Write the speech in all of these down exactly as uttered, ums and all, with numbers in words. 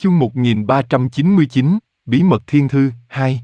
Chương một nghìn ba trăm chín mươi chín, Bí mật thiên thư, hai.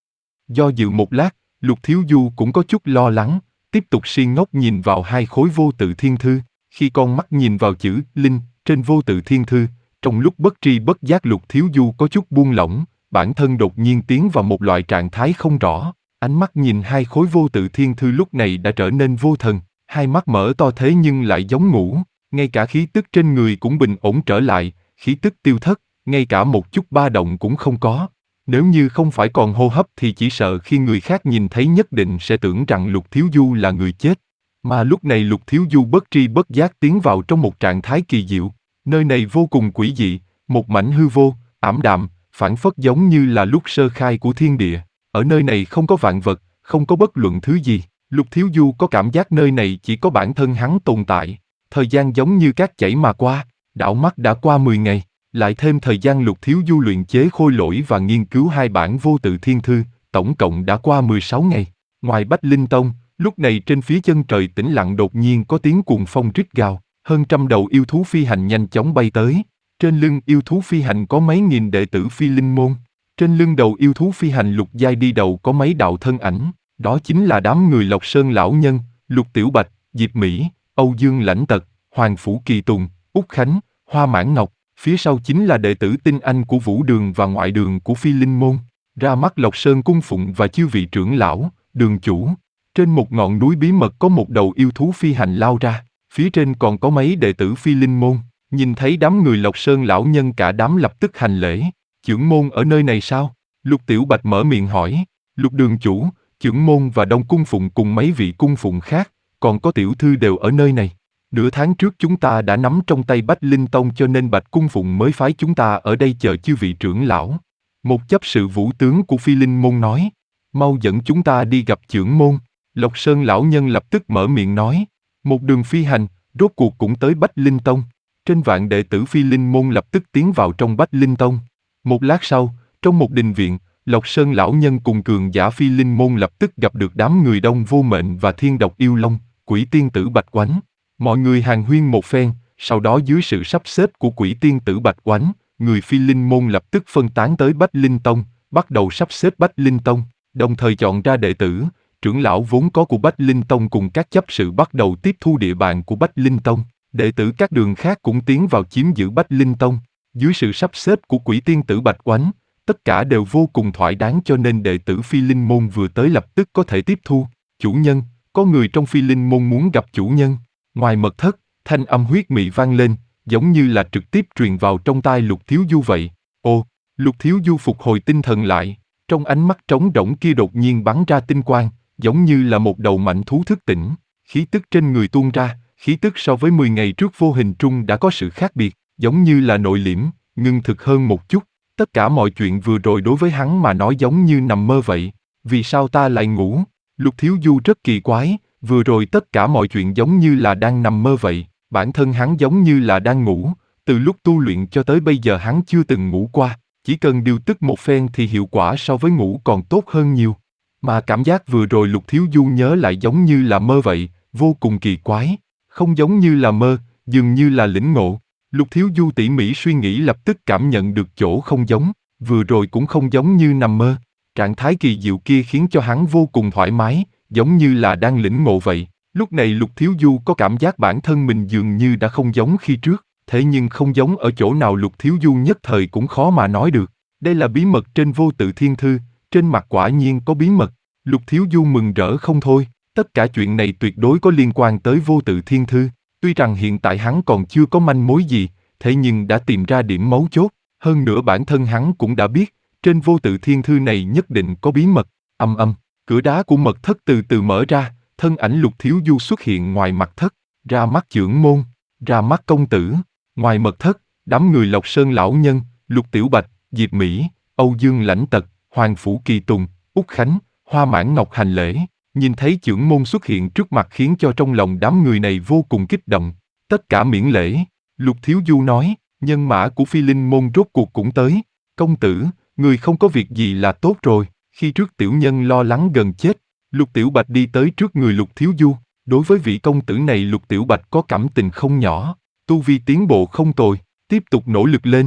Do dự một lát, Lục Thiếu Du cũng có chút lo lắng, tiếp tục si ngốc nhìn vào hai khối vô tự thiên thư. Khi con mắt nhìn vào chữ Linh trên vô tự thiên thư, trong lúc bất tri bất giác Lục Thiếu Du có chút buông lỏng, bản thân đột nhiên tiến vào một loại trạng thái không rõ. Ánh mắt nhìn hai khối vô tự thiên thư lúc này đã trở nên vô thần, hai mắt mở to thế nhưng lại giống ngủ, ngay cả khí tức trên người cũng bình ổn trở lại, khí tức tiêu thất, ngay cả một chút ba động cũng không có. Nếu như không phải còn hô hấp thì chỉ sợ khi người khác nhìn thấy nhất định sẽ tưởng rằng Lục Thiếu Du là người chết. Mà lúc này Lục Thiếu Du bất tri bất giác tiến vào trong một trạng thái kỳ diệu. Nơi này vô cùng quỷ dị, một mảnh hư vô, ảm đạm, phảng phất giống như là lúc sơ khai của thiên địa. Ở nơi này không có vạn vật, không có bất luận thứ gì. Lục Thiếu Du có cảm giác nơi này chỉ có bản thân hắn tồn tại. Thời gian giống như cát chảy mà qua, đảo mắt đã qua mười ngày. Lại thêm thời gian Lục Thiếu Du luyện chế khôi lỗi và nghiên cứu hai bản vô tự thiên thư, tổng cộng đã qua mười sáu ngày. Ngoài Bách Linh Tông, lúc này trên phía chân trời tĩnh lặng đột nhiên có tiếng cuồng phong rít gào, hơn trăm đầu yêu thú phi hành nhanh chóng bay tới. Trên lưng yêu thú phi hành có mấy nghìn đệ tử phi linh môn. Trên lưng đầu yêu thú phi hành lục giai đi đầu có mấy đạo thân ảnh, đó chính là đám người Lộc Sơn lão nhân, Lục Tiểu Bạch, Diệp Mỹ, Âu Dương Lãnh Tật, Hoàng Phủ Kỳ Tùng, Úc Khánh, Hoa Mãn Ngọc. Phía sau chính là đệ tử tinh anh của Vũ Đường và ngoại đường của Phi Linh Môn, ra mắt Lộc Sơn cung phụng và chư vị trưởng lão, đường chủ. Trên một ngọn núi bí mật có một đầu yêu thú phi hành lao ra, phía trên còn có mấy đệ tử Phi Linh Môn. Nhìn thấy đám người Lộc Sơn lão nhân cả đám lập tức hành lễ. Chưởng môn ở nơi này sao? Lục Tiểu Bạch mở miệng hỏi. Lục đường chủ, chưởng môn và đông cung phụng cùng mấy vị cung phụng khác, còn có tiểu thư đều ở nơi này. Nửa tháng trước chúng ta đã nắm trong tay Bách Linh Tông cho nên Bạch Cung Phụng mới phái chúng ta ở đây chờ chư vị trưởng lão. Một chấp sự vũ tướng của Phi Linh Môn nói, mau dẫn chúng ta đi gặp chưởng môn. Lộc Sơn lão nhân lập tức mở miệng nói, một đường phi hành, rốt cuộc cũng tới Bách Linh Tông. Trên vạn đệ tử Phi Linh Môn lập tức tiến vào trong Bách Linh Tông. Một lát sau, trong một đình viện, Lộc Sơn lão nhân cùng cường giả Phi Linh Môn lập tức gặp được đám người Đông Vô Mệnh và Thiên Độc Yêu Long, Quỷ Tiên Tử Bạch Oánh. Mọi người hàn huyên một phen, sau đó dưới sự sắp xếp của Quỷ Tiên Tử Bạch Oánh, người Phi Linh Môn lập tức phân tán tới Bách Linh Tông, bắt đầu sắp xếp Bách Linh Tông, đồng thời chọn ra đệ tử, trưởng lão vốn có của Bách Linh Tông cùng các chấp sự bắt đầu tiếp thu địa bàn của Bách Linh Tông. Đệ tử các đường khác cũng tiến vào chiếm giữ Bách Linh Tông. Dưới sự sắp xếp của Quỷ Tiên Tử Bạch Oánh, tất cả đều vô cùng thỏa đáng cho nên đệ tử Phi Linh Môn vừa tới lập tức có thể tiếp thu. Chủ nhân, có người trong Phi Linh Môn muốn gặp chủ nhân. Ngoài mật thất, thanh âm huyết mị vang lên, giống như là trực tiếp truyền vào trong tai Lục Thiếu Du vậy. Ồ, Lục Thiếu Du phục hồi tinh thần lại, trong ánh mắt trống rỗng kia đột nhiên bắn ra tinh quang, giống như là một đầu mãnh thú thức tỉnh. Khí tức trên người tuôn ra, khí tức so với mười ngày trước vô hình trung đã có sự khác biệt, giống như là nội liễm, ngưng thực hơn một chút. Tất cả mọi chuyện vừa rồi đối với hắn mà nói giống như nằm mơ vậy. Vì sao ta lại ngủ? Lục Thiếu Du rất kỳ quái. Vừa rồi tất cả mọi chuyện giống như là đang nằm mơ vậy, bản thân hắn giống như là đang ngủ, từ lúc tu luyện cho tới bây giờ hắn chưa từng ngủ qua, chỉ cần điều tức một phen thì hiệu quả so với ngủ còn tốt hơn nhiều. Mà cảm giác vừa rồi Lục Thiếu Du nhớ lại giống như là mơ vậy, vô cùng kỳ quái, không giống như là mơ, dường như là lĩnh ngộ. Lục Thiếu Du tỉ mỉ suy nghĩ lập tức cảm nhận được chỗ không giống, vừa rồi cũng không giống như nằm mơ. Trạng thái kỳ diệu kia khiến cho hắn vô cùng thoải mái, giống như là đang lĩnh ngộ vậy. Lúc này Lục Thiếu Du có cảm giác bản thân mình dường như đã không giống khi trước, thế nhưng không giống ở chỗ nào Lục Thiếu Du nhất thời cũng khó mà nói được. Đây là bí mật trên vô tự thiên thư, trên mặt quả nhiên có bí mật. Lục Thiếu Du mừng rỡ không thôi, tất cả chuyện này tuyệt đối có liên quan tới vô tự thiên thư. Tuy rằng hiện tại hắn còn chưa có manh mối gì, thế nhưng đã tìm ra điểm mấu chốt. Hơn nữa bản thân hắn cũng đã biết, trên vô tự thiên thư này nhất định có bí mật. Âm âm. Cửa đá của mật thất từ từ mở ra, thân ảnh Lục Thiếu Du xuất hiện ngoài mặt thất, ra mắt chưởng môn, ra mắt công tử. Ngoài mật thất, đám người Lộc Sơn lão nhân, Lục Tiểu Bạch, Diệp Mỹ, Âu Dương Lãnh Tật, Hoàng Phủ Kỳ Tùng, Úc Khánh, Hoa Mãn Ngọc hành lễ. Nhìn thấy chưởng môn xuất hiện trước mặt khiến cho trong lòng đám người này vô cùng kích động. Tất cả miễn lễ. Lục Thiếu Du nói, nhân mã của Phi Linh môn rốt cuộc cũng tới. Công tử, người không có việc gì là tốt rồi. Khi trước tiểu nhân lo lắng gần chết, Lục Tiểu Bạch đi tới trước người Lục Thiếu Du. Đối với vị công tử này Lục Tiểu Bạch có cảm tình không nhỏ, tu vi tiến bộ không tồi, tiếp tục nỗ lực lên.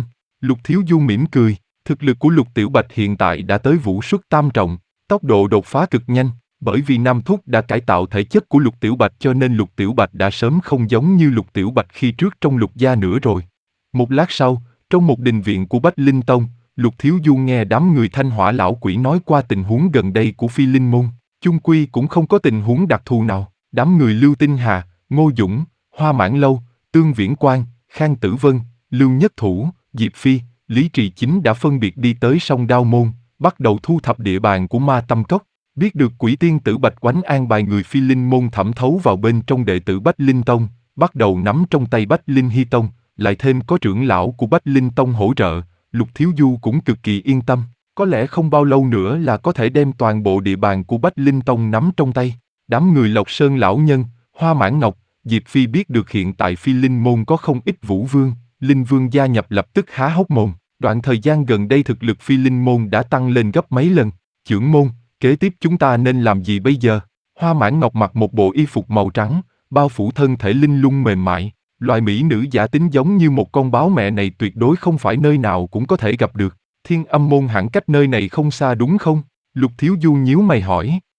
Lục Thiếu Du mỉm cười, thực lực của Lục Tiểu Bạch hiện tại đã tới vũ xuất tam trọng, tốc độ đột phá cực nhanh, bởi vì Nam Thúc đã cải tạo thể chất của Lục Tiểu Bạch cho nên Lục Tiểu Bạch đã sớm không giống như Lục Tiểu Bạch khi trước trong Lục gia nữa rồi. Một lát sau, trong một đình viện của Bách Linh Tông, Lục Thiếu Du nghe đám người Thanh Hỏa lão quỷ nói qua tình huống gần đây của Phi Linh môn, chung quy cũng không có tình huống đặc thù nào. Đám người Lưu Tinh Hà, Ngô Dũng, Hoa Mãn Lâu, Tương Viễn Quang, Khang Tử Vân, Lưu Nhất Thủ, Diệp Phi, Lý Trì Chính đã phân biệt đi tới sông Đao Môn, bắt đầu thu thập địa bàn của Ma Tâm Cốc. Biết được Quỷ Tiên Tử Bạch Oánh an bài người Phi Linh môn thẩm thấu vào bên trong đệ tử Bách Linh Tông, bắt đầu nắm trong tay Bách Linh Hy Tông, lại thêm có trưởng lão của Bách Linh Tông hỗ trợ, Lục Thiếu Du cũng cực kỳ yên tâm, có lẽ không bao lâu nữa là có thể đem toàn bộ địa bàn của Bách Linh Tông nắm trong tay. Đám người Lộc Sơn lão nhân, Hoa Mãn Ngọc, Diệp Phi biết được hiện tại Phi Linh môn có không ít vũ vương, linh vương gia nhập lập tức há hốc mồm. Đoạn thời gian gần đây thực lực Phi Linh môn đã tăng lên gấp mấy lần. Chưởng môn, kế tiếp chúng ta nên làm gì bây giờ? Hoa Mãn Ngọc mặc một bộ y phục màu trắng, bao phủ thân thể linh lung mềm mại. Loại mỹ nữ giả tính giống như một con báo mẹ này tuyệt đối không phải nơi nào cũng có thể gặp được. Thiên Âm môn hẳn cách nơi này không xa đúng không? Lục Thiếu Du nhíu mày hỏi.